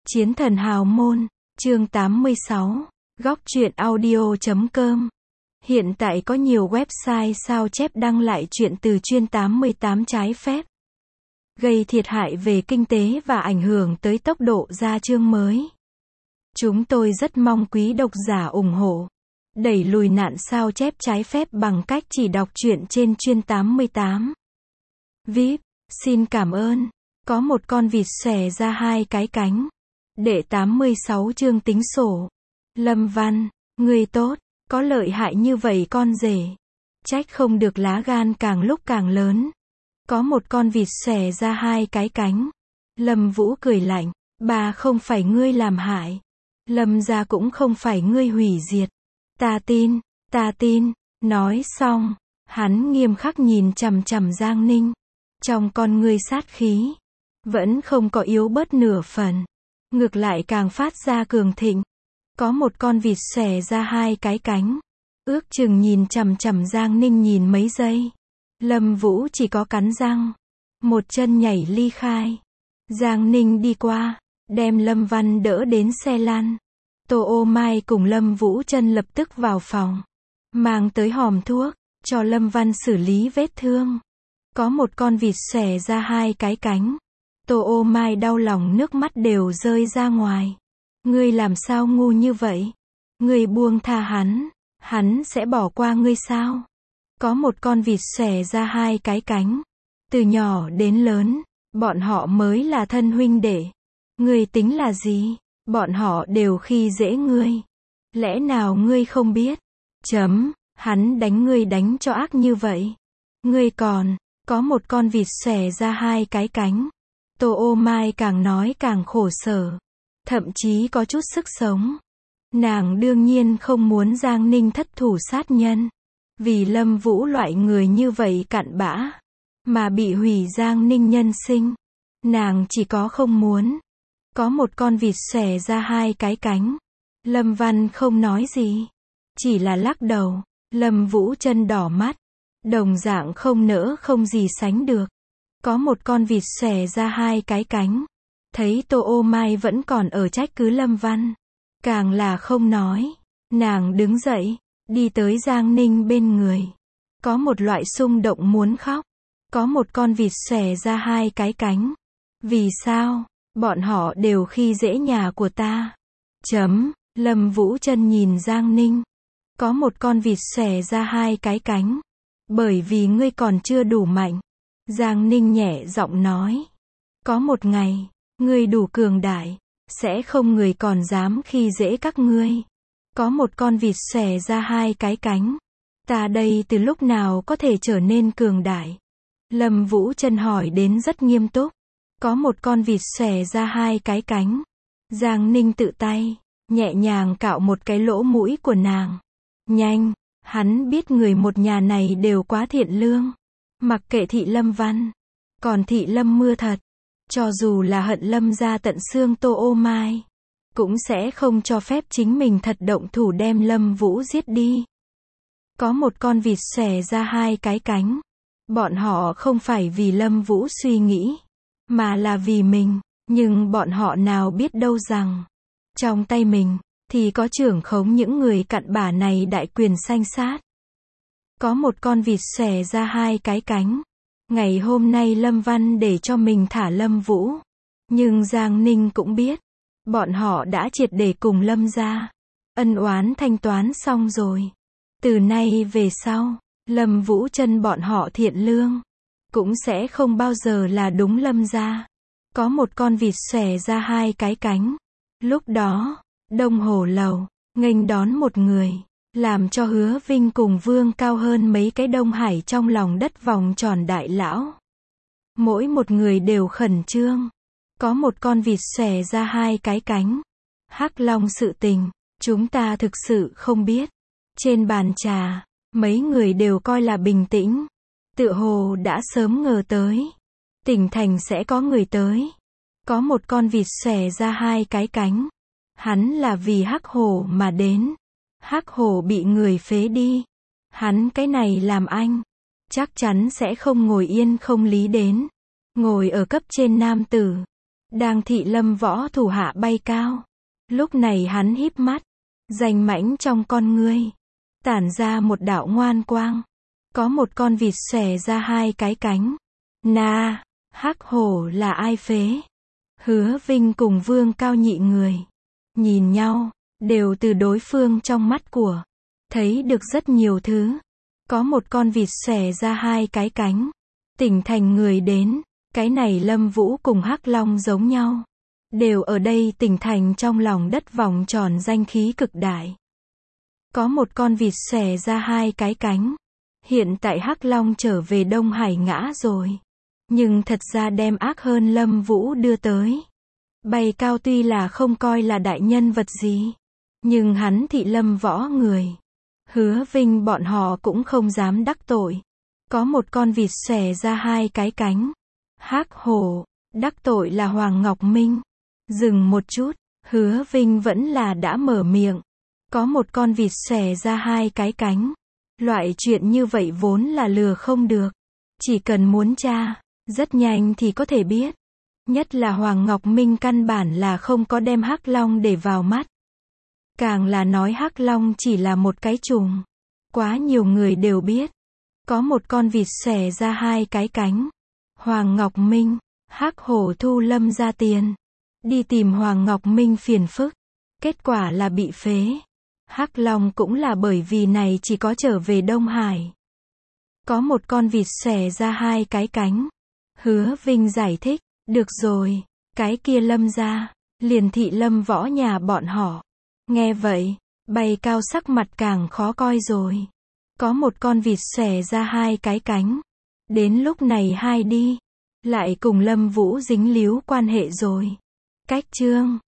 Chiến thần hào môn, chương 86, góc truyện audio.com. Hiện tại có nhiều website sao chép đăng lại truyện từ chuyên 88 trái phép, gây thiệt hại về kinh tế và ảnh hưởng tới tốc độ ra chương mới. Chúng tôi rất mong quý độc giả ủng hộ, đẩy lùi nạn sao chép trái phép bằng cách chỉ đọc truyện trên chuyên 88. VIP, xin cảm ơn. Có một con vịt xòe ra hai cái cánh. Đệ 86 chương tính sổ. Lâm Văn, người tốt, có lợi hại như vậy con rể. Trách không được lá gan càng lúc càng lớn. Có một con vịt xòe ra hai cái cánh. Lâm Vũ cười lạnh, bà không phải ngươi làm hại. Lâm gia cũng không phải ngươi hủy diệt. Ta tin. Nói xong, hắn nghiêm khắc nhìn chằm chằm Giang Ninh. Trong con ngươi sát khí, vẫn không có yếu bớt nửa phần. Ngược lại càng phát ra cường thịnh. Có một con vịt xòe ra hai cái cánh. Ước chừng nhìn chằm chằm Giang Ninh nhìn mấy giây. Lâm Vũ chỉ có cắn răng. Một chân nhảy ly khai. Giang Ninh đi qua, đem Lâm Văn đỡ đến xe lăn. Tô Ô Mai cùng Lâm Vũ Chân lập tức vào phòng. Mang tới hòm thuốc, cho Lâm Văn xử lý vết thương. Có một con vịt xòe ra hai cái cánh. Tô Ô Mai đau lòng nước mắt đều rơi ra ngoài. Ngươi làm sao ngu như vậy? Ngươi buông tha hắn sẽ bỏ qua ngươi sao? Có một con vịt xòe ra hai cái cánh. Từ nhỏ đến lớn, bọn họ mới là thân huynh đệ. Ngươi tính là gì? Bọn họ đều khi dễ ngươi. Lẽ nào ngươi không biết? Hắn đánh ngươi đánh cho ác như vậy. Ngươi còn, có một con vịt xòe ra hai cái cánh. Tô Ô Mai càng nói càng khổ sở. Thậm chí có chút sức sống. Nàng đương nhiên không muốn Giang Ninh thất thủ sát nhân. Vì Lâm Vũ loại người như vậy cặn bã, mà bị hủy Giang Ninh nhân sinh. Nàng chỉ có không muốn. Có một con vịt xòe ra hai cái cánh. Lâm Văn không nói gì, chỉ là lắc đầu. Lâm Vũ Chân đỏ mắt, đồng dạng không nỡ không gì sánh được. Có một con vịt xòe ra hai cái cánh. Thấy Tô Ô Mai vẫn còn ở trách cứ Lâm Văn, càng là không nói. Nàng đứng dậy, đi tới Giang Ninh bên người. Có một loại xung động muốn khóc. Có một con vịt xòe ra hai cái cánh. Vì sao? Bọn họ đều khi dễ nhà của ta. Lâm Vũ Chân nhìn Giang Ninh. Có một con vịt xòe ra hai cái cánh. Bởi vì ngươi còn chưa đủ mạnh. Giang Ninh nhẹ giọng nói. Có một ngày, ngươi đủ cường đại, sẽ không người còn dám khi dễ các ngươi. Có một con vịt xòe ra hai cái cánh. Ta đây từ lúc nào có thể trở nên cường đại? Lâm Vũ Chân hỏi đến rất nghiêm túc. Có một con vịt xòe ra hai cái cánh. Giang Ninh tự tay, nhẹ nhàng cạo một cái lỗ mũi của nàng. Nhanh, hắn biết người một nhà này đều quá thiện lương. Mặc kệ thị Lâm Văn, còn thị Lâm Mưa thật. Cho dù là hận Lâm gia tận xương Tô Ô Mai, cũng sẽ không cho phép chính mình thật động thủ đem Lâm Vũ giết đi. Có một con vịt xòe ra hai cái cánh. Bọn họ không phải vì Lâm Vũ suy nghĩ, mà là vì mình. Nhưng bọn họ nào biết đâu rằng, trong tay mình, thì có trưởng khống những người cặn bã này đại quyền sanh sát. Có một con vịt xòe ra hai cái cánh. Ngày hôm nay Lâm Văn để cho mình thả Lâm Vũ. Nhưng Giang Ninh cũng biết, bọn họ đã triệt để cùng Lâm gia ân oán thanh toán xong rồi. Từ nay về sau, Lâm Vũ Chân bọn họ thiện lương, cũng sẽ không bao giờ là đúng Lâm gia. Có một con vịt xòe ra hai cái cánh. Lúc đó, Đông Hồ Lầu nghênh đón một người, làm cho Hứa Vinh cùng Vương cao hơn mấy cái Đông Hải trong lòng đất vòng tròn đại lão. Mỗi một người đều khẩn trương. Có một con vịt xòe ra hai cái cánh. Hắc Long sự tình, chúng ta thực sự không biết. Trên bàn trà, mấy người đều coi là bình tĩnh. Tựa hồ đã sớm ngờ tới. Tỉnh thành sẽ có người tới. Có một con vịt xòe ra hai cái cánh. Hắn là vì Hắc Hổ mà đến. Hắc Hổ bị người phế đi. Hắn cái này làm anh, chắc chắn sẽ không ngồi yên không lý đến. Ngồi ở cấp trên nam tử. Đang thị Lâm Võ thủ hạ bay cao. Lúc này hắn híp mắt, danh mãnh trong con ngươi, tản ra một đạo ngoan quang. Có một con vịt xòe ra hai cái cánh. Na, hắc hổ là ai phế? Hứa Vinh cùng Vương Cao Nhị người nhìn nhau, đều từ đối phương trong mắt của thấy được rất nhiều thứ. Có một con vịt xòe ra hai cái cánh, tỉnh thành người đến. Cái này Lâm Vũ cùng Hắc Long giống nhau, đều ở đây tỉnh thành trong lòng đất vòng tròn danh khí cực đại. Có một con vịt xòe ra hai cái cánh. Hiện tại Hắc Long trở về Đông Hải ngã rồi, nhưng thật ra đem ác hơn Lâm Vũ đưa tới. Bay cao tuy là không coi là đại nhân vật gì, nhưng hắn thị Lâm Võ người, Hứa Vinh bọn họ cũng không dám đắc tội. Có một con vịt xòe ra hai cái cánh. Hắc hổ, đắc tội là Hoàng Ngọc Minh. Dừng một chút, Hứa Vinh vẫn là đã mở miệng. Có một con vịt xòe ra hai cái cánh. Loại chuyện như vậy vốn là lừa không được. Chỉ cần muốn tra, rất nhanh thì có thể biết. Nhất là Hoàng Ngọc Minh căn bản là không có đem Hắc Long để vào mắt. Càng là nói Hắc Long chỉ là một cái trùng. Quá nhiều người đều biết. Có một con vịt xòe ra hai cái cánh. Hoàng Ngọc Minh, Hắc hổ thu Lâm ra tiền. Đi tìm Hoàng Ngọc Minh phiền phức. Kết quả là bị phế. Hắc Long cũng là bởi vì này chỉ có trở về Đông Hải. Có một con vịt xòe ra hai cái cánh. Hứa Vinh giải thích, được rồi, cái kia Lâm ra, liền thị Lâm Võ nhà bọn họ. Nghe vậy, bay cao sắc mặt càng khó coi rồi. Có một con vịt xòe ra hai cái cánh. Đến lúc này hai đi, lại cùng Lâm Vũ dính líu quan hệ rồi. Cách chương